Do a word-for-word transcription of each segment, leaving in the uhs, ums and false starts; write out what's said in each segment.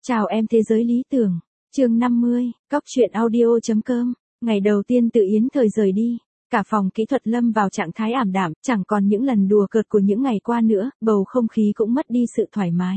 Chào em thế giới lý tưởng. Chương năm mươi, cóc truyện audio.com. Ngày đầu tiên Tự Yến Thời rời đi, cả phòng kỹ thuật lâm vào trạng thái ảm đạm, chẳng còn những lần đùa cợt của những ngày qua nữa, bầu không khí cũng mất đi sự thoải mái.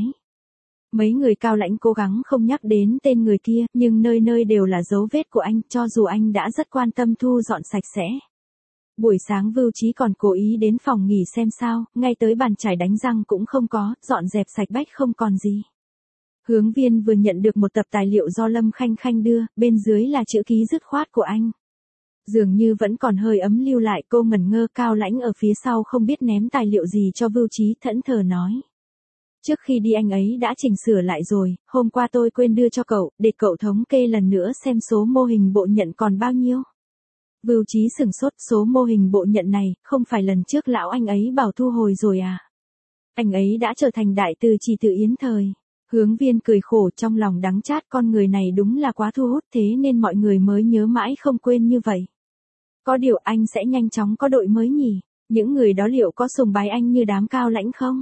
Mấy người Cao Lãnh cố gắng không nhắc đến tên người kia, nhưng nơi nơi đều là dấu vết của anh, cho dù anh đã rất quan tâm thu dọn sạch sẽ. Buổi sáng Vưu Chí còn cố ý đến phòng nghỉ xem sao, ngay tới bàn chải đánh răng cũng không có, dọn dẹp sạch bách không còn gì. Hướng Viên vừa nhận được một tập tài liệu do Lâm Khanh Khanh đưa, bên dưới là chữ ký dứt khoát của anh. Dường như vẫn còn hơi ấm lưu lại, cô ngẩn ngơ. Cao Lãnh ở phía sau không biết ném tài liệu gì cho Vưu Chí, thẫn thờ nói. Trước khi đi anh ấy đã chỉnh sửa lại rồi, hôm qua tôi quên đưa cho cậu, để cậu thống kê lần nữa xem số mô hình bộ nhận còn bao nhiêu. Vưu Chí sửng sốt, số mô hình bộ nhận này, không phải lần trước lão anh ấy bảo thu hồi rồi à? Anh ấy đã trở thành đại từ chỉ Tự Yến Thời. Hướng Viên cười khổ, trong lòng đắng chát, con người này đúng là quá thu hút, thế nên mọi người mới nhớ mãi không quên như vậy. Có điều anh sẽ nhanh chóng có đội mới nhỉ? Những người đó liệu có sùng bái anh như đám Cao Lãnh không?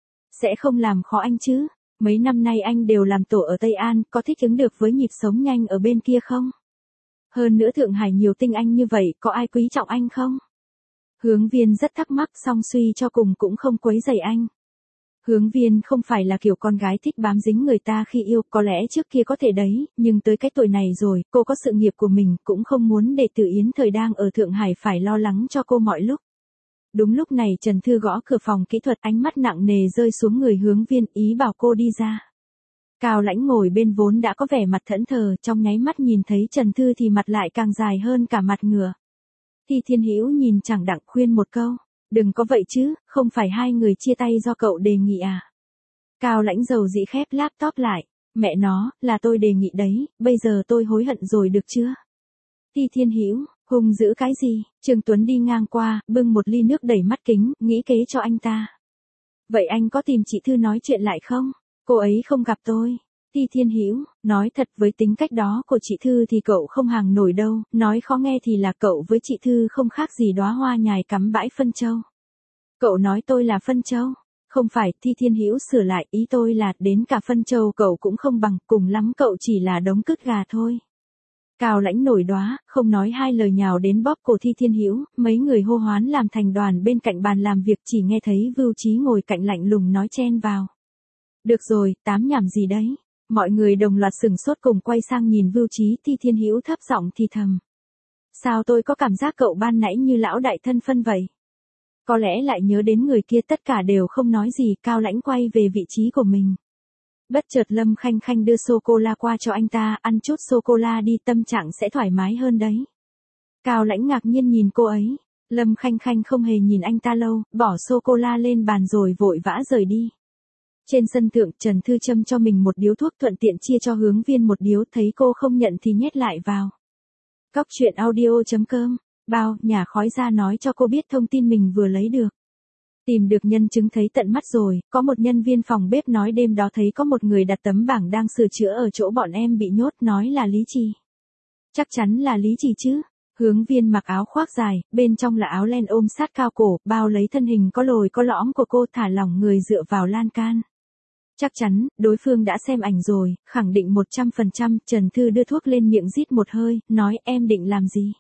Sẽ không làm khó anh chứ? Mấy năm nay anh đều làm tổ ở Tây An, có thích ứng được với nhịp sống nhanh ở bên kia không? Hơn nữa Thượng Hải nhiều tinh anh như vậy, có ai quý trọng anh không? Hướng Viên rất thắc mắc, song suy cho cùng cũng không quấy rầy anh. Hướng Viên không phải là kiểu con gái thích bám dính người ta khi yêu, có lẽ trước kia có thể đấy, nhưng tới cái tuổi này rồi, cô có sự nghiệp của mình, cũng không muốn để Tự Yến Thời đang ở Thượng Hải phải lo lắng cho cô mọi lúc. Đúng lúc này Trần Thư gõ cửa phòng kỹ thuật, ánh mắt nặng nề rơi xuống người Hướng Viên, ý bảo cô đi ra. Cao Lãnh ngồi bên vốn đã có vẻ mặt thẫn thờ, trong nháy mắt nhìn thấy Trần Thư thì mặt lại càng dài hơn cả mặt ngựa. Thi Thiên Hữu nhìn chẳng đặng khuyên một câu. Đừng có vậy chứ, không phải hai người chia tay do cậu đề nghị à? Cao Lãnh dầu dĩ khép laptop lại. Mẹ nó, là tôi đề nghị đấy, bây giờ tôi hối hận rồi được chưa? Thi Thiên Hữu, hung dữ cái gì? Trương Tuấn đi ngang qua, bưng một ly nước đẩy mắt kính, nghĩ kế cho anh ta. Vậy anh có tìm chị Thư nói chuyện lại không? Cô ấy không gặp tôi. Thi Thiên Hữu, nói thật với tính cách đó của chị Thư thì cậu không hàng nổi đâu, nói khó nghe thì là cậu với chị Thư không khác gì đóa hoa nhài cắm bãi phân châu. Cậu nói tôi là phân châu? Không phải, Thi Thiên Hữu sửa lại, ý tôi là đến cả phân châu cậu cũng không bằng, cùng lắm cậu chỉ là đống cứt gà thôi. Cao Lãnh nổi đóa, không nói hai lời nhào đến bóp cổ Thi Thiên Hữu, mấy người hô hoán làm thành đoàn bên cạnh bàn làm việc, chỉ nghe thấy Vưu Chí ngồi cạnh lạnh lùng nói chen vào. Được rồi, tám nhảm gì đấy? Mọi người đồng loạt sửng sốt cùng quay sang nhìn Vưu Chí. Thi Thiên Hữu thấp giọng thì thầm. Sao tôi có cảm giác cậu ban nãy như lão đại thân phân vậy? Có lẽ lại nhớ đến người kia. Tất cả đều không nói gì. Cao Lãnh quay về vị trí của mình. Bất chợt Lâm Khanh Khanh đưa sô-cô-la qua cho anh ta, ăn chút sô-cô-la đi, tâm trạng sẽ thoải mái hơn đấy. Cao Lãnh ngạc nhiên nhìn cô ấy. Lâm Khanh Khanh không hề nhìn anh ta lâu, bỏ sô-cô-la lên bàn rồi vội vã rời đi. Trên sân thượng, Trần Thư châm cho mình một điếu thuốc, thuận tiện chia cho Hướng Viên một điếu, thấy cô không nhận thì nhét lại vào. Cóc truyện audio.com, bao, nhả khói ra nói cho cô biết thông tin mình vừa lấy được. Tìm được nhân chứng thấy tận mắt rồi, có một nhân viên phòng bếp nói đêm đó thấy có một người đặt tấm bảng đang sửa chữa ở chỗ bọn em bị nhốt, nói là Lý Trì. Chắc chắn là Lý Trì chứ. Hướng Viên mặc áo khoác dài, bên trong là áo len ôm sát cao cổ, bao lấy thân hình có lồi có lõm của cô, thả lỏng người dựa vào lan can. Chắc chắn, đối phương đã xem ảnh rồi, khẳng định một trăm phần trăm. Trần Thư đưa thuốc lên miệng rít một hơi, nói em định làm gì?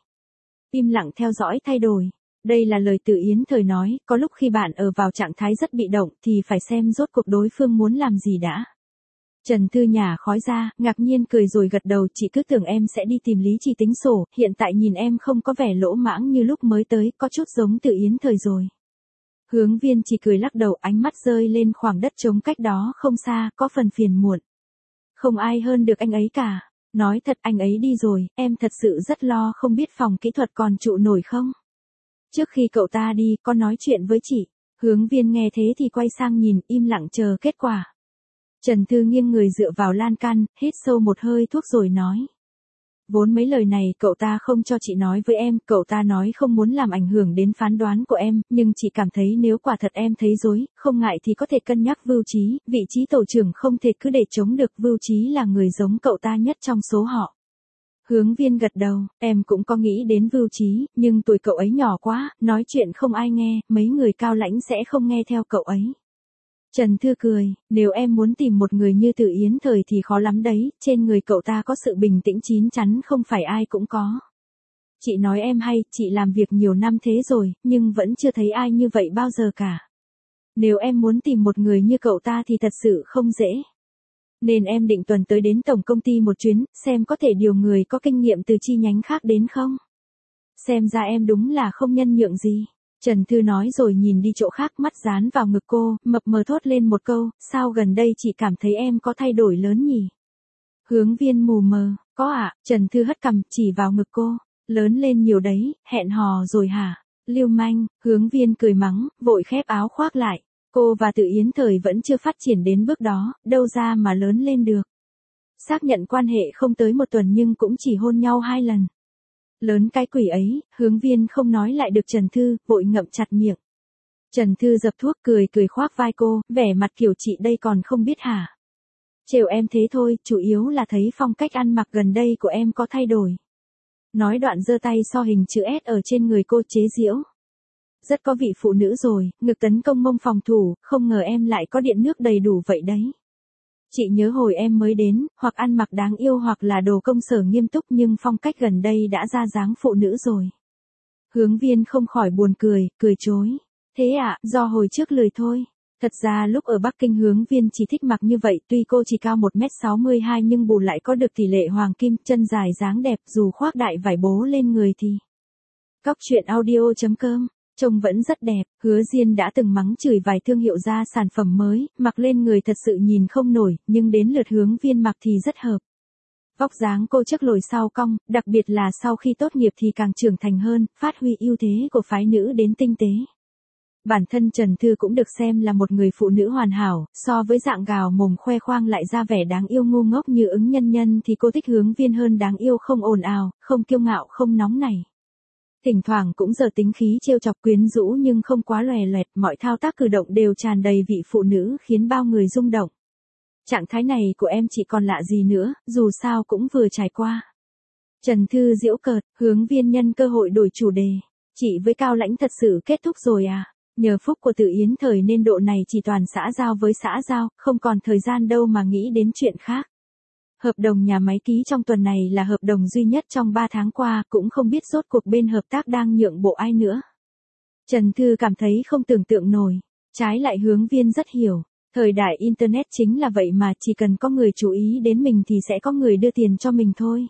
Im lặng theo dõi thay đổi. Đây là lời Tự Yến Thời nói, có lúc khi bạn ở vào trạng thái rất bị động thì phải xem rốt cuộc đối phương muốn làm gì đã. Trần Thư nhả khói ra, ngạc nhiên cười rồi gật đầu, chị cứ tưởng em sẽ đi tìm Lý Trì tính sổ, hiện tại nhìn em không có vẻ lỗ mãng như lúc mới tới, có chút giống Tự Yến Thời rồi. Hướng Viên chỉ cười lắc đầu, ánh mắt rơi lên khoảng đất trống cách đó không xa, có phần phiền muộn. Không ai hơn được anh ấy cả. Nói thật, anh ấy đi rồi, em thật sự rất lo không biết phòng kỹ thuật còn trụ nổi không. Trước khi cậu ta đi, có nói chuyện với chị. Hướng Viên nghe thế thì quay sang nhìn, im lặng chờ kết quả. Trần Thư nghiêng người dựa vào lan can, hít sâu một hơi thuốc rồi nói. Vốn mấy lời này cậu ta không cho chị nói với em, cậu ta nói không muốn làm ảnh hưởng đến phán đoán của em, nhưng chị cảm thấy nếu quả thật em thấy dối, không ngại thì có thể cân nhắc Vưu Chí, vị trí tổ trưởng không thể cứ để chống được, Vưu Chí là người giống cậu ta nhất trong số họ. Hướng Viên gật đầu, em cũng có nghĩ đến Vưu Chí, nhưng tuổi cậu ấy nhỏ quá, nói chuyện không ai nghe, mấy người Cao Lãnh sẽ không nghe theo cậu ấy. Trần Thư cười, nếu em muốn tìm một người như Từ Yến Thời thì khó lắm đấy, trên người cậu ta có sự bình tĩnh chín chắn không phải ai cũng có. Chị nói em hay, chị làm việc nhiều năm thế rồi, nhưng vẫn chưa thấy ai như vậy bao giờ cả. Nếu em muốn tìm một người như cậu ta thì thật sự không dễ. Nên em định tuần tới đến tổng công ty một chuyến, xem có thể điều người có kinh nghiệm từ chi nhánh khác đến không. Xem ra em đúng là không nhân nhượng gì. Trần Thư nói rồi nhìn đi chỗ khác, mắt dán vào ngực cô, mập mờ thốt lên một câu, sao gần đây chị cảm thấy em có thay đổi lớn nhỉ? Hướng Viên mù mờ, có ạ, à? Trần Thư hất cằm, chỉ vào ngực cô, lớn lên nhiều đấy, hẹn hò rồi hả? Lưu manh, Hướng Viên cười mắng, vội khép áo khoác lại. Cô và Từ Yến Thời vẫn chưa phát triển đến bước đó, đâu ra mà lớn lên được. Xác nhận quan hệ không tới một tuần nhưng cũng chỉ hôn nhau hai lần. Lớn cái quỷ ấy, Hướng Viên không nói lại được Trần Thư, vội ngậm chặt miệng. Trần Thư dập thuốc cười cười khoác vai cô, vẻ mặt kiểu chị đây còn không biết hả? Trêu em thế thôi, chủ yếu là thấy phong cách ăn mặc gần đây của em có thay đổi. Nói đoạn giơ tay so hình chữ S ở trên người cô chế giễu. Rất có vị phụ nữ rồi, ngực tấn công mông phòng thủ, không ngờ em lại có điện nước đầy đủ vậy đấy. Chị nhớ hồi em mới đến, hoặc ăn mặc đáng yêu hoặc là đồ công sở nghiêm túc nhưng phong cách gần đây đã ra dáng phụ nữ rồi. Hướng Viên không khỏi buồn cười, cười chối. Thế ạ, à, do hồi trước lười thôi. Thật ra lúc ở Bắc Kinh Hướng Viên chỉ thích mặc như vậy, tuy cô chỉ cao một mét sáu mươi hai nhưng bù lại có được tỷ lệ hoàng kim, chân dài dáng đẹp, dù khoác đại vải bố lên người thì. Cóc truyện audio chấm com trông vẫn rất đẹp, Hứa Diên đã từng mắng chửi vài thương hiệu ra sản phẩm mới, mặc lên người thật sự nhìn không nổi, nhưng đến lượt Hướng Viên mặc thì rất hợp. Vóc dáng cô trước lồi sau cong, đặc biệt là sau khi tốt nghiệp thì càng trưởng thành hơn, phát huy ưu thế của phái nữ đến tinh tế. Bản thân Trần Thư cũng được xem là một người phụ nữ hoàn hảo, so với dạng gào mồm khoe khoang lại ra vẻ đáng yêu ngu ngốc như Ứng Nhân Nhân thì cô thích Hướng Viên hơn, đáng yêu không ồn ào, không kiêu ngạo không nóng nảy. Thỉnh thoảng cũng giờ tính khí trêu chọc quyến rũ nhưng không quá lòe loẹt, mọi thao tác cử động đều tràn đầy vị phụ nữ khiến bao người rung động. Trạng thái này của em chị còn lạ gì nữa, dù sao cũng vừa trải qua. Trần Thư giễu cợt, Hướng Viên nhân cơ hội đổi chủ đề. Chị với Cao Lãnh thật sự kết thúc rồi à? Nhờ phúc của Từ Yến Thời nên độ này chỉ toàn xã giao với xã giao, không còn thời gian đâu mà nghĩ đến chuyện khác. Hợp đồng nhà máy ký trong tuần này là hợp đồng duy nhất trong ba tháng qua, cũng không biết rốt cuộc bên hợp tác đang nhượng bộ ai nữa. Trần Thư cảm thấy không tưởng tượng nổi. Trái lại Hướng Viên rất hiểu. Thời đại Internet chính là vậy mà, chỉ cần có người chú ý đến mình thì sẽ có người đưa tiền cho mình thôi.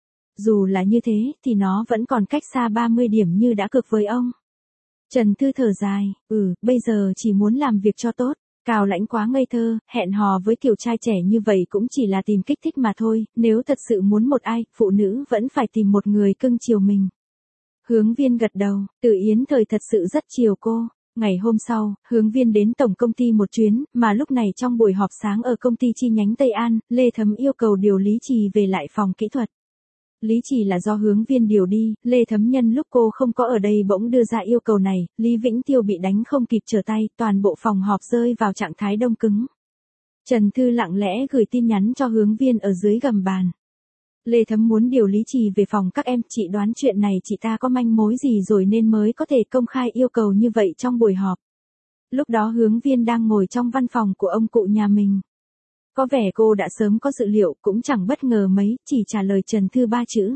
Dù là như thế thì nó vẫn còn cách xa ba mươi điểm như đã cược với ông. Trần Thư thở dài, ừ, bây giờ chỉ muốn làm việc cho tốt. Cao Lãnh quá ngây thơ, hẹn hò với kiểu trai trẻ như vậy cũng chỉ là tìm kích thích mà thôi, nếu thật sự muốn một ai, phụ nữ vẫn phải tìm một người cưng chiều mình. Hướng Viên gật đầu, Từ Yến Thời thật sự rất chiều cô. Ngày hôm sau, Hướng Viên đến tổng công ty một chuyến, mà lúc này trong buổi họp sáng ở công ty chi nhánh Tây An, Lê Thấm yêu cầu điều Lý Trì về lại phòng kỹ thuật. Lý Trì là do Hướng Viên điều đi, Lê Thấm nhân lúc cô không có ở đây bỗng đưa ra yêu cầu này, Lý Vĩnh Tiêu bị đánh không kịp trở tay, toàn bộ phòng họp rơi vào trạng thái đông cứng. Trần Thư lặng lẽ gửi tin nhắn cho Hướng Viên ở dưới gầm bàn. Lê Thấm muốn điều Lý Trì về phòng các em, chị đoán chuyện này chị ta có manh mối gì rồi nên mới có thể công khai yêu cầu như vậy trong buổi họp. Lúc đó Hướng Viên đang ngồi trong văn phòng của ông cụ nhà mình. Có vẻ cô đã sớm có dự liệu, cũng chẳng bất ngờ mấy, chỉ trả lời Trần Thư ba chữ.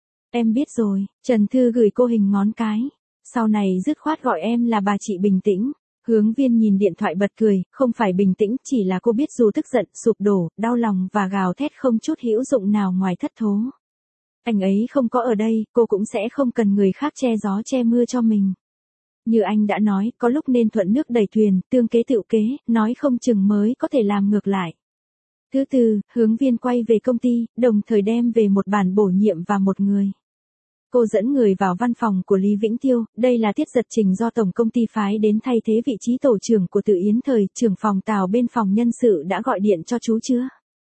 Em biết rồi, Trần Thư gửi cô hình ngón cái. Sau này dứt khoát gọi em là bà chị bình tĩnh. Hướng Viên nhìn điện thoại bật cười, không phải bình tĩnh, chỉ là cô biết dù tức giận, sụp đổ, đau lòng và gào thét không chút hữu dụng nào ngoài thất thố. Anh ấy không có ở đây, cô cũng sẽ không cần người khác che gió che mưa cho mình. Như anh đã nói, có lúc nên thuận nước đẩy thuyền, tương kế tựu kế, nói không chừng mới có thể làm ngược lại. Thứ tư, Hướng Viên quay về công ty, đồng thời đem về một bản bổ nhiệm và một người. Cô dẫn người vào văn phòng của Lý Vĩnh Tiêu, đây là Tiết Giật Trình do tổng công ty phái đến thay thế vị trí tổ trưởng của Từ Yến Thời, trưởng phòng Tào bên phòng nhân sự đã gọi điện cho chú chưa?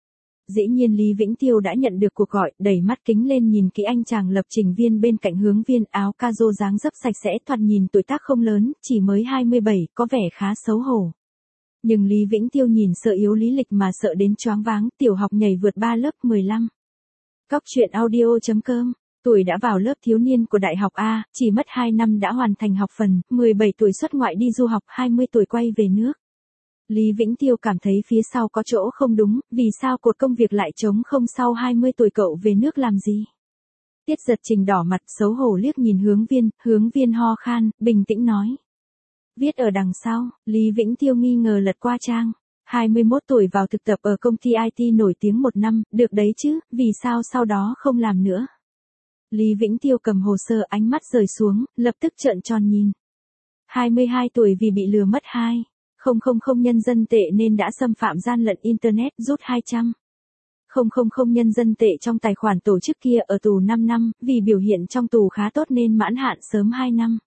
Dĩ nhiên Lý Vĩnh Tiêu đã nhận được cuộc gọi, đẩy mắt kính lên nhìn kỹ anh chàng lập trình viên bên cạnh Hướng Viên, áo ca rô dáng dấp sạch sẽ, thoạt nhìn tuổi tác không lớn, chỉ mới hai mươi bảy, có vẻ khá xấu hổ. Nhưng Lý Vĩnh Tiêu nhìn sợ yếu lý lịch mà sợ đến choáng váng, tiểu học nhảy vượt ba lớp mười lăm. Cóc truyện audio chấm com, tuổi đã vào lớp thiếu niên của Đại học A, chỉ mất hai năm đã hoàn thành học phần, mười bảy tuổi xuất ngoại đi du học, hai mươi tuổi quay về nước. Lý Vĩnh Tiêu cảm thấy phía sau có chỗ không đúng, vì sao cột công việc lại trống không sau hai mươi tuổi cậu về nước làm gì? Tiết Giật Trình đỏ mặt xấu hổ liếc nhìn Hướng Viên, Hướng Viên ho khan, bình tĩnh nói. Viết ở đằng sau, Lý Vĩnh Tiêu nghi ngờ lật qua trang. hai mươi mốt tuổi vào thực tập ở công ty i tê nổi tiếng một năm, được đấy chứ, vì sao sau đó không làm nữa? Lý Vĩnh Tiêu cầm hồ sơ ánh mắt rời xuống, lập tức trợn tròn nhìn. hai mươi hai tuổi vì bị lừa mất hai không không không nhân dân tệ nên đã xâm phạm gian lận Internet rút hai trăm nghìn nhân dân tệ trong tài khoản tổ chức kia ở tù năm năm, vì biểu hiện trong tù khá tốt nên mãn hạn sớm hai năm.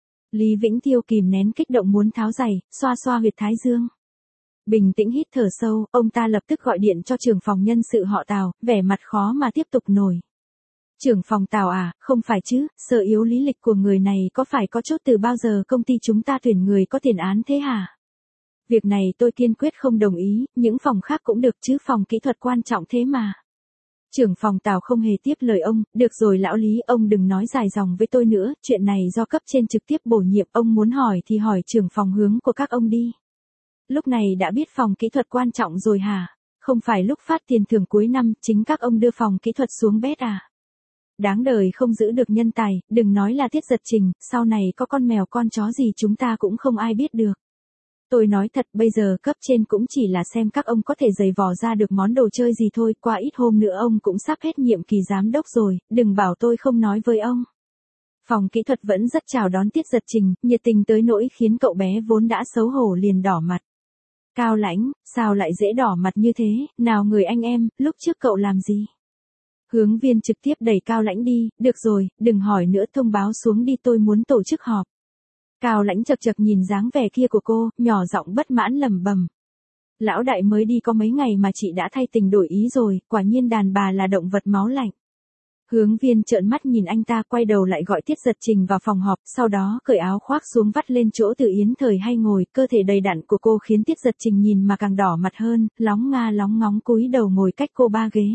Lý Vĩnh Tiêu kìm nén kích động muốn tháo giày, xoa xoa huyệt thái dương. Bình tĩnh hít thở sâu, ông ta lập tức gọi điện cho trưởng phòng nhân sự họ Tào, vẻ mặt khó mà tiếp tục nổi. Trưởng phòng Tào à, không phải chứ, sở yếu lý lịch của người này có phải có chốt từ bao giờ công ty chúng ta tuyển người có tiền án thế hả? Việc này tôi kiên quyết không đồng ý, những phòng khác cũng được chứ phòng kỹ thuật quan trọng thế mà. Trưởng phòng Tào không hề tiếp lời ông, được rồi lão Lý, ông đừng nói dài dòng với tôi nữa, chuyện này do cấp trên trực tiếp bổ nhiệm, ông muốn hỏi thì hỏi trưởng phòng Hướng của các ông đi. Lúc này đã biết phòng kỹ thuật quan trọng rồi hả? Không phải lúc phát tiền thưởng cuối năm, chính các ông đưa phòng kỹ thuật xuống bét à? Đáng đời không giữ được nhân tài, đừng nói là Tiết Giật Trình, sau này có con mèo con chó gì chúng ta cũng không ai biết được. Tôi nói thật, bây giờ cấp trên cũng chỉ là xem các ông có thể giày vò ra được món đồ chơi gì thôi, qua ít hôm nữa ông cũng sắp hết nhiệm kỳ giám đốc rồi, đừng bảo tôi không nói với ông. Phòng kỹ thuật vẫn rất chào đón Tiết Giật Trình, nhiệt tình tới nỗi khiến cậu bé vốn đã xấu hổ liền đỏ mặt. Cao Lãnh, sao lại dễ đỏ mặt như thế, nào người anh em, lúc trước cậu làm gì? Hướng Viên trực tiếp đẩy Cao Lãnh đi, được rồi, đừng hỏi nữa, thông báo xuống đi, tôi muốn tổ chức họp. Cao Lãnh chật chật nhìn dáng vẻ kia của cô, nhỏ giọng bất mãn lẩm bẩm. Lão đại mới đi có mấy ngày mà chị đã thay tình đổi ý rồi, quả nhiên đàn bà là động vật máu lạnh. Hướng Viên trợn mắt nhìn anh ta, quay đầu lại gọi Tiết Giật Trình vào phòng họp, sau đó cởi áo khoác xuống vắt lên chỗ Từ Yến Thời hay ngồi, cơ thể đầy đặn của cô khiến Tiết Giật Trình nhìn mà càng đỏ mặt hơn, lóng nga lóng ngóng cúi đầu ngồi cách cô ba ghế.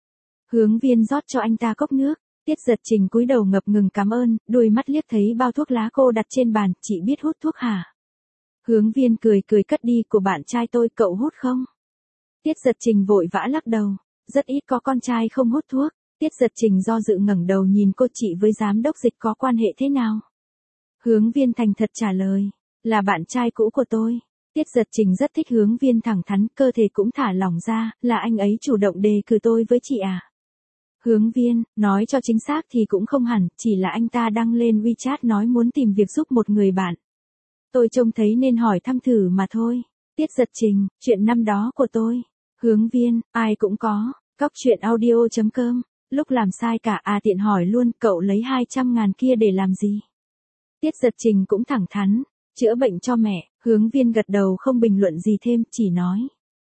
Hướng Viên rót cho anh ta cốc nước, Tiết Giật Trình cúi đầu ngập ngừng cảm ơn, đôi mắt liếc thấy bao thuốc lá cô đặt trên bàn, chị biết hút thuốc hả? Hướng Viên cười cười cất đi, của bạn trai tôi, cậu hút không? Tiết Giật Trình vội vã lắc đầu, rất ít có con trai không hút thuốc. Tiết Giật Trình do dự ngẩng đầu nhìn cô, chị với giám đốc Dịch có quan hệ thế nào? Hướng Viên thành thật trả lời, là bạn trai cũ của tôi. Tiết Giật Trình rất thích Hướng Viên thẳng thắn, cơ thể cũng thả lỏng ra, là anh ấy chủ động đề cử tôi với chị à? Hướng Viên, nói cho chính xác thì cũng không hẳn, chỉ là anh ta đăng lên WeChat nói muốn tìm việc giúp một người bạn. Tôi trông thấy nên hỏi thăm thử mà thôi. Tiết Giật Trình, chuyện năm đó của tôi. Hướng Viên, ai cũng có. Cóc truyện audio chấm com. Lúc làm sai cả à, tiện hỏi luôn, cậu lấy hai trăm ngàn kia để làm gì? Tiết Giật Trình cũng thẳng thắn, chữa bệnh cho mẹ. Hướng Viên gật đầu không bình luận gì thêm, chỉ nói.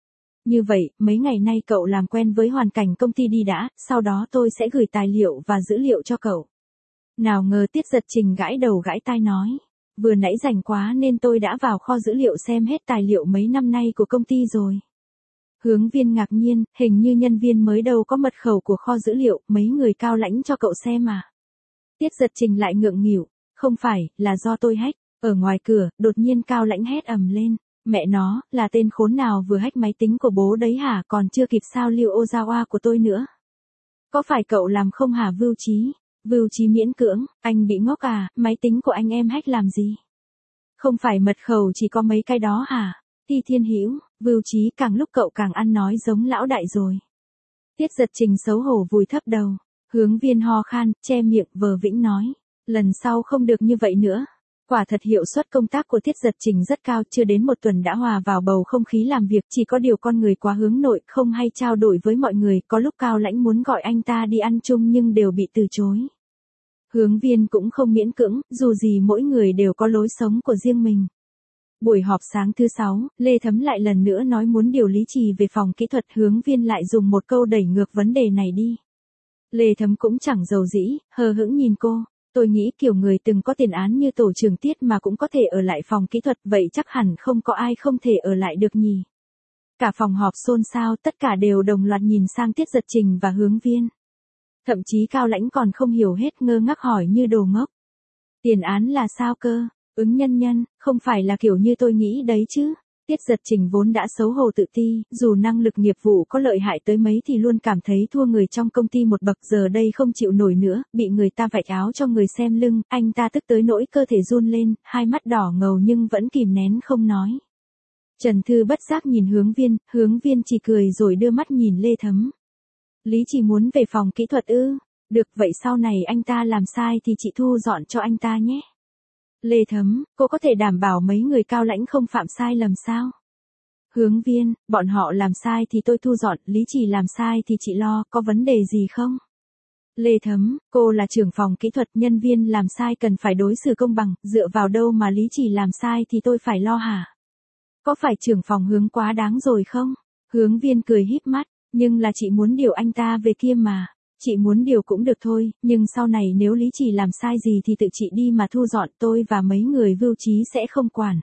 Như vậy, mấy ngày nay cậu làm quen với hoàn cảnh công ty đi đã, sau đó tôi sẽ gửi tài liệu và dữ liệu cho cậu. Nào ngờ Tiết Giật Trình gãi đầu gãi tai nói. Vừa nãy rảnh quá nên tôi đã vào kho dữ liệu xem hết tài liệu mấy năm nay của công ty rồi. Hướng Viên ngạc nhiên, hình như nhân viên mới đâu có mật khẩu của kho dữ liệu, mấy người Cao Lãnh cho cậu xem à. Tiết Giật Trình lại ngượng nghỉu, không phải, là do tôi hack. Ở ngoài cửa, đột nhiên Cao Lãnh hét ầm lên. Mẹ nó, là tên khốn nào vừa hack máy tính của bố đấy hả, còn chưa kịp sao lưu Ozawa của tôi nữa. Có phải cậu làm không hả Vưu Trí? Vưu Trí miễn cưỡng, anh bị ngốc à, máy tính của anh em hack làm gì? Không phải mật khẩu chỉ có mấy cái đó hả? Ti Thiên Hữu, Vưu Trí, càng lúc cậu càng ăn nói giống lão đại rồi. Tiết Giật Trình xấu hổ vùi thấp đầu, Hướng Viên ho khan, che miệng, vờ vĩnh nói. Lần sau không được như vậy nữa. Quả thật hiệu suất công tác của Tiết Giật Trình rất cao, chưa đến một tuần đã hòa vào bầu không khí làm việc, chỉ có điều con người quá hướng nội, không hay trao đổi với mọi người, có lúc Cao Lãnh muốn gọi anh ta đi ăn chung nhưng đều bị từ chối. Hướng Viên cũng không miễn cưỡng, dù gì mỗi người đều có lối sống của riêng mình. Buổi họp sáng thứ sáu, Lê Thấm lại lần nữa nói muốn điều Lý Trì về phòng kỹ thuật, Hướng Viên lại dùng một câu đẩy ngược vấn đề này đi. Lê Thấm cũng chẳng giàu dĩ, hờ hững nhìn cô. Tôi nghĩ kiểu người từng có tiền án như tổ trưởng Tiết mà cũng có thể ở lại phòng kỹ thuật, vậy chắc hẳn không có ai không thể ở lại được nhỉ. Cả phòng họp xôn xao, tất cả đều đồng loạt nhìn sang Tiết Giật Trình và Hướng Viên. Thậm chí Cao Lãnh còn không hiểu hết, ngơ ngác hỏi như đồ ngốc. Tiền án là sao cơ? Ứng Nhân Nhân, không phải là kiểu như tôi nghĩ đấy chứ. Tiết Giật Trình vốn đã xấu hổ tự ti, dù năng lực nghiệp vụ có lợi hại tới mấy thì luôn cảm thấy thua người trong công ty một bậc, giờ đây không chịu nổi nữa, bị người ta vạch áo cho người xem lưng, anh ta tức tới nỗi cơ thể run lên, hai mắt đỏ ngầu nhưng vẫn kìm nén không nói. Trần Thư bất giác nhìn Hướng Viên, Hướng Viên chỉ cười rồi đưa mắt nhìn Lê Thấm. Lý Chỉ muốn về phòng kỹ thuật ư? Được, vậy sau này anh ta làm sai thì chị thu dọn cho anh ta nhé. Lê Thấm, cô có thể đảm bảo mấy người cao lãnh không phạm sai lầm sao? Hướng Viên, bọn họ làm sai thì tôi thu dọn, Lý Chỉ làm sai thì chị lo, có vấn đề gì không? Lê Thấm, cô là trưởng phòng kỹ thuật, nhân viên làm sai cần phải đối xử công bằng, dựa vào đâu mà Lý Chỉ làm sai thì tôi phải lo hả? Có phải trưởng phòng Hướng quá đáng rồi không? Hướng Viên cười híp mắt, nhưng là chị muốn điều anh ta về kia mà. Chị muốn điều cũng được thôi, nhưng sau này nếu Lý Chỉ làm sai gì thì tự chị đi mà thu dọn, tôi và mấy người vưu trí sẽ không quản.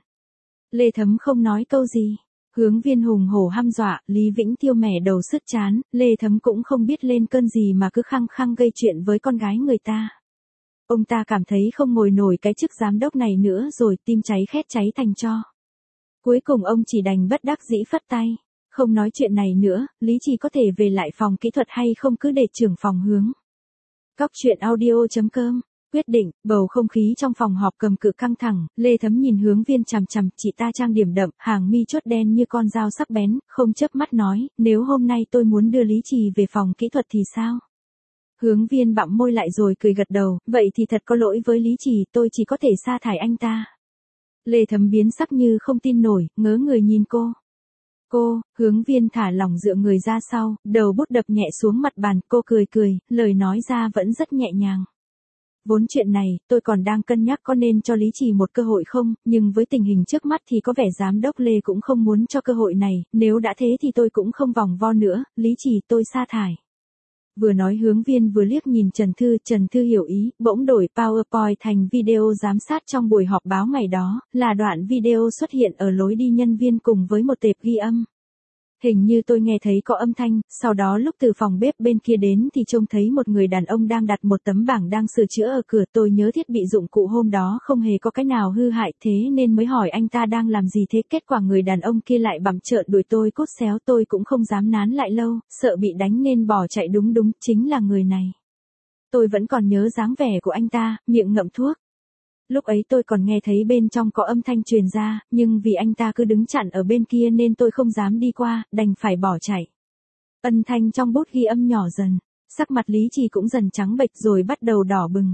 Lê Thấm không nói câu gì. Hướng Viên hùng hổ hăm dọa, Lý Vĩnh Tiêu mẻ đầu sứt chán, Lê Thấm cũng không biết lên cơn gì mà cứ khăng khăng gây chuyện với con gái người ta. Ông ta cảm thấy không ngồi nổi cái chức giám đốc này nữa rồi, tim cháy khét cháy thành tro. Cuối cùng ông chỉ đành bất đắc dĩ phất tay. Không nói chuyện này nữa, Lý Chỉ có thể về lại phòng kỹ thuật hay không cứ để trưởng phòng Hướng. Cóc truyện audio chấm com quyết định, bầu không khí trong phòng họp cầm cự căng thẳng, Lê Thấm nhìn Hướng Viên chằm chằm, chị ta trang điểm đậm, hàng mi chốt đen như con dao sắc bén, không chớp mắt nói, nếu hôm nay tôi muốn đưa Lý Chỉ về phòng kỹ thuật thì sao? Hướng Viên bặm môi lại rồi cười gật đầu, vậy thì thật có lỗi với Lý Chỉ, tôi chỉ có thể sa thải anh ta. Lê Thấm biến sắc như không tin nổi, ngớ người nhìn cô. Cô, Hướng Viên thả lỏng dựa người ra sau, đầu bút đập nhẹ xuống mặt bàn, cô cười cười, lời nói ra vẫn rất nhẹ nhàng. Vốn chuyện này, tôi còn đang cân nhắc có nên cho Lý Chỉ một cơ hội không, nhưng với tình hình trước mắt thì có vẻ giám đốc Lê cũng không muốn cho cơ hội này, nếu đã thế thì tôi cũng không vòng vo nữa, Lý Chỉ tôi sa thải. Vừa nói Hướng Viên vừa liếc nhìn Trần Thư, Trần Thư hiểu ý, bỗng đổi PowerPoint thành video giám sát trong buổi họp báo ngày đó, là đoạn video xuất hiện ở lối đi nhân viên cùng với một tệp ghi âm. Hình như tôi nghe thấy có âm thanh, sau đó lúc từ phòng bếp bên kia đến thì trông thấy một người đàn ông đang đặt một tấm bảng đang sửa chữa ở cửa, tôi nhớ thiết bị dụng cụ hôm đó không hề có cái nào hư hại thế nên mới hỏi anh ta đang làm gì thế, kết quả người đàn ông kia lại bặm trợn đuổi tôi cốt xéo, tôi cũng không dám nán lại lâu, sợ bị đánh nên bỏ chạy, đúng đúng, chính là người này. Tôi vẫn còn nhớ dáng vẻ của anh ta, miệng ngậm thuốc. Lúc ấy tôi còn nghe thấy bên trong có âm thanh truyền ra, nhưng vì anh ta cứ đứng chặn ở bên kia nên tôi không dám đi qua, đành phải bỏ chạy. Âm thanh trong bút ghi âm nhỏ dần, sắc mặt Lý Chỉ cũng dần trắng bệch rồi bắt đầu đỏ bừng.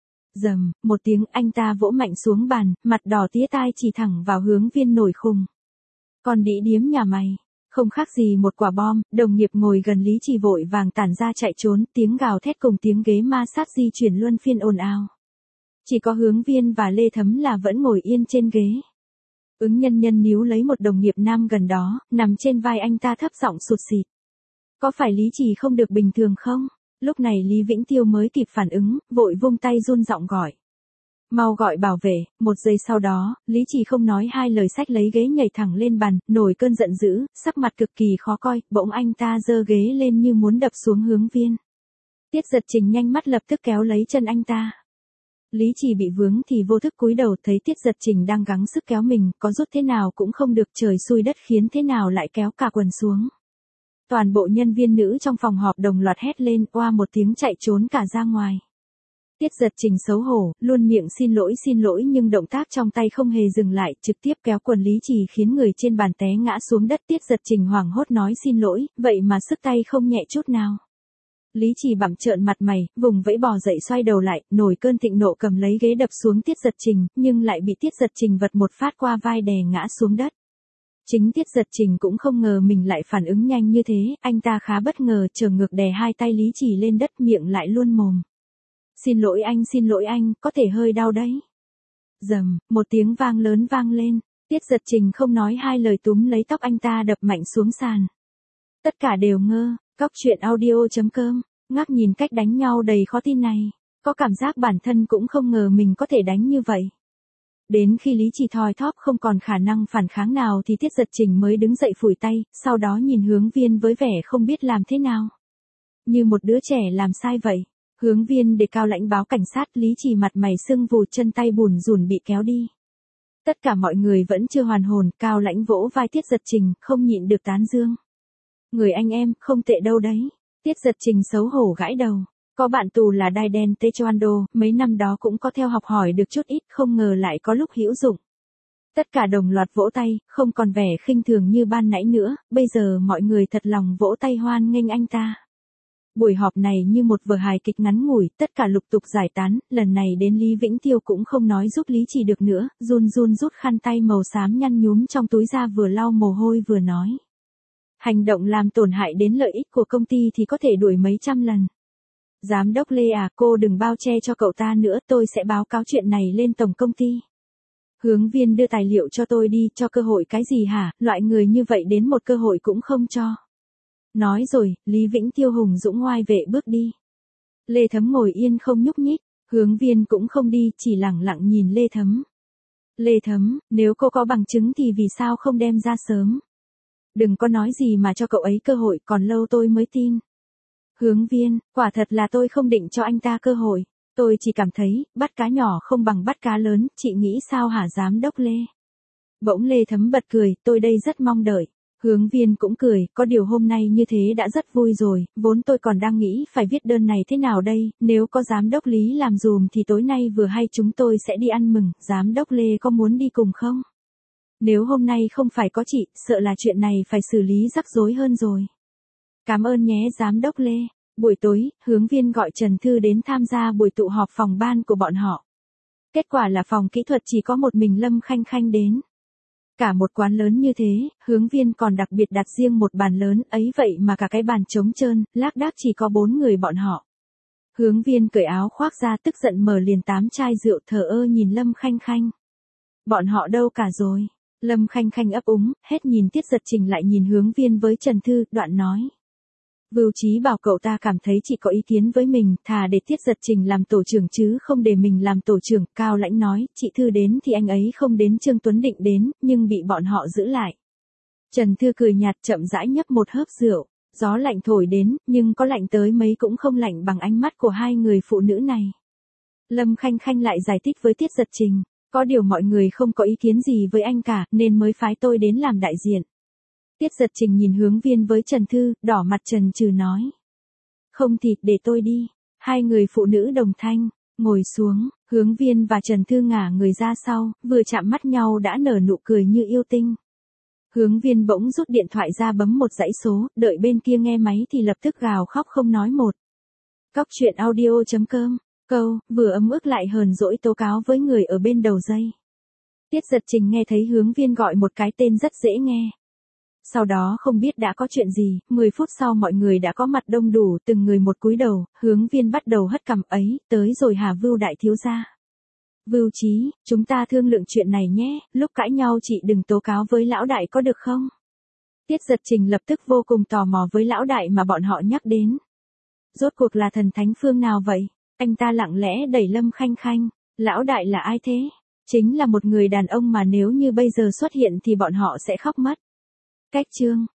Rầm, một tiếng anh ta vỗ mạnh xuống bàn, mặt đỏ tía tai chỉ thẳng vào Hướng Viên nổi khùng. Còn đĩ điếm nhà mày, không khác gì một quả bom, đồng nghiệp ngồi gần Lý Chỉ vội vàng tản ra chạy trốn, tiếng gào thét cùng tiếng ghế ma sát di chuyển luân phiên ồn ào. Chỉ có Hướng Viên và Lê Thấm là vẫn ngồi yên trên ghế. Ứng Nhân Nhân níu lấy một đồng nghiệp nam gần đó, nằm trên vai anh ta thấp giọng sụt sịt. Có phải Lý Chỉ không được bình thường không? Lúc này Lý Vĩnh Tiêu mới kịp phản ứng, vội vung tay run giọng gọi. Mau gọi bảo vệ, một giây sau đó, Lý Chỉ không nói hai lời xách lấy ghế nhảy thẳng lên bàn, nổi cơn giận dữ, sắc mặt cực kỳ khó coi, bỗng anh ta giơ ghế lên như muốn đập xuống Hướng Viên. Tiết Giật Trình nhanh mắt lập tức kéo lấy chân anh ta. Lý Chỉ bị vướng thì vô thức cúi đầu, thấy Tiết Giật Trình đang gắng sức kéo mình, có rút thế nào cũng không được, trời xui đất khiến thế nào lại kéo cả quần xuống. Toàn bộ nhân viên nữ trong phòng họp đồng loạt hét lên, oa một tiếng chạy trốn cả ra ngoài. Tiết Giật Trình xấu hổ, luôn miệng xin lỗi xin lỗi nhưng động tác trong tay không hề dừng lại, trực tiếp kéo quần Lý Chỉ khiến người trên bàn té ngã xuống đất. Tiết Giật Trình hoảng hốt nói xin lỗi, vậy mà sức tay không nhẹ chút nào. Lý Chỉ bặm trợn mặt mày, vùng vẫy bò dậy xoay đầu lại, nổi cơn thịnh nộ cầm lấy ghế đập xuống Tiết Giật Trình, nhưng lại bị Tiết Giật Trình vật một phát qua vai đè ngã xuống đất. Chính Tiết Giật Trình cũng không ngờ mình lại phản ứng nhanh như thế, anh ta khá bất ngờ, trở ngược đè hai tay Lý Chỉ lên đất, miệng lại luôn mồm. Xin lỗi anh, xin lỗi anh, có thể hơi đau đấy. Rầm, một tiếng vang lớn vang lên, Tiết Giật Trình không nói hai lời túm lấy tóc anh ta đập mạnh xuống sàn. Tất cả đều ngơ. Cóc truyện audio chấm com, ngác nhìn cách đánh nhau đầy khó tin này, có cảm giác bản thân cũng không ngờ mình có thể đánh như vậy. Đến khi Lý Chỉ thoi thóp không còn khả năng phản kháng nào thì Tiết Giật Trình mới đứng dậy phủi tay, sau đó nhìn Hướng Viên với vẻ không biết làm thế nào. Như một đứa trẻ làm sai vậy. Hướng Viên đề cao lãnh báo cảnh sát, Lý Chỉ mặt mày sưng vù, chân tay bùn rùn bị kéo đi. Tất cả mọi người vẫn chưa hoàn hồn, Cao Lãnh vỗ vai Tiết Giật Trình, không nhịn được tán dương. Người anh em, không tệ đâu đấy. Tiết Giật Trình xấu hổ gãi đầu. Có bạn tù là Daiden Taekwondo, mấy năm đó cũng có theo học hỏi được chút ít, không ngờ lại có lúc hữu dụng. Tất cả đồng loạt vỗ tay, không còn vẻ khinh thường như ban nãy nữa, bây giờ mọi người thật lòng vỗ tay hoan nghênh anh ta. Buổi họp này như một vở hài kịch ngắn ngủi, tất cả lục tục giải tán, lần này đến Lý Vĩnh Tiêu cũng không nói giúp Lý Chỉ được nữa, run run rút khăn tay màu xám nhăn nhúm trong túi ra vừa lau mồ hôi vừa nói. Hành động làm tổn hại đến lợi ích của công ty thì có thể đuổi mấy trăm lần. Giám đốc Lê à, cô đừng bao che cho cậu ta nữa, tôi sẽ báo cáo chuyện này lên tổng công ty. Hướng Viên đưa tài liệu cho tôi đi, cho cơ hội cái gì hả, loại người như vậy đến một cơ hội cũng không cho. Nói rồi, Lý Vĩnh Tiêu hùng dũng ngoai vệ bước đi. Lê Thấm ngồi yên không nhúc nhích, Hướng Viên cũng không đi, chỉ lẳng lặng nhìn Lê Thấm. Lê Thấm, nếu cô có bằng chứng thì vì sao không đem ra sớm? Đừng có nói gì mà cho cậu ấy cơ hội, còn lâu tôi mới tin. Hướng Viên, quả thật là tôi không định cho anh ta cơ hội. Tôi chỉ cảm thấy, bắt cá nhỏ không bằng bắt cá lớn, chị nghĩ sao hả giám đốc Lê? Bỗng Lê Thấm bật cười, tôi đây rất mong đợi. Hướng Viên cũng cười, có điều hôm nay như thế đã rất vui rồi, vốn tôi còn đang nghĩ phải viết đơn này thế nào đây, nếu có giám đốc Lý làm dùm thì tối nay vừa hay chúng tôi sẽ đi ăn mừng, giám đốc Lê có muốn đi cùng không? Nếu hôm nay không phải có chị, sợ là chuyện này phải xử lý rắc rối hơn rồi. Cảm ơn nhé giám đốc Lê. Buổi tối, Hướng Viên gọi Trần Thư đến tham gia buổi tụ họp phòng ban của bọn họ. Kết quả là phòng kỹ thuật chỉ có một mình Lâm Khanh Khanh đến. Cả một quán lớn như thế, Hướng Viên còn đặc biệt đặt riêng một bàn lớn, ấy vậy mà cả cái bàn trống trơn, lác đác chỉ có bốn người bọn họ. Hướng Viên cởi áo khoác ra tức giận mở liền tám chai rượu thờ ơ nhìn Lâm Khanh Khanh. Bọn họ đâu cả rồi? Lâm Khanh Khanh ấp úng, hết nhìn Tiết Giật Trình lại nhìn Hướng Viên với Trần Thư, đoạn nói. Vưu Chí bảo cậu ta cảm thấy chị có ý kiến với mình, thà để Tiết Giật Trình làm tổ trưởng chứ không để mình làm tổ trưởng. Cao Lãnh nói, chị Thư đến thì anh ấy không đến, Trương Tuấn định đến, nhưng bị bọn họ giữ lại. Trần Thư cười nhạt chậm rãi nhấp một hớp rượu, gió lạnh thổi đến, nhưng có lạnh tới mấy cũng không lạnh bằng ánh mắt của hai người phụ nữ này. Lâm Khanh Khanh lại giải thích với Tiết Giật Trình, có điều mọi người không có ý kiến gì với anh cả, nên mới phái tôi đến làm đại diện. Tiết Giật Trình nhìn Hướng Viên với Trần Thư, đỏ mặt trần trừ nói. Không thì, để tôi đi. Hai người phụ nữ đồng thanh, ngồi xuống, Hướng Viên và Trần Thư ngả người ra sau, vừa chạm mắt nhau đã nở nụ cười như yêu tinh. Hướng Viên bỗng rút điện thoại ra bấm một dãy số, đợi bên kia nghe máy thì lập tức gào khóc không nói một. Cóc truyện audio chấm com, câu, vừa ấm ức lại hờn dỗi tố cáo với người ở bên đầu dây. Tiết Giật Trình nghe thấy Hướng Viên gọi một cái tên rất dễ nghe. Sau đó không biết đã có chuyện gì, mười phút sau mọi người đã có mặt đông đủ, từng người một cúi đầu, Hướng Viên bắt đầu hất cằm ấy, tới rồi hả Vưu đại thiếu gia. Vưu Chí, chúng ta thương lượng chuyện này nhé, lúc cãi nhau chị đừng tố cáo với lão đại có được không? Tiết Giật Trình lập tức vô cùng tò mò với lão đại mà bọn họ nhắc đến. Rốt cuộc là thần thánh phương nào vậy? Anh ta lặng lẽ đẩy Lâm Khanh Khanh, lão đại là ai thế? Chính là một người đàn ông mà nếu như bây giờ xuất hiện thì bọn họ sẽ khóc mất. Cách chương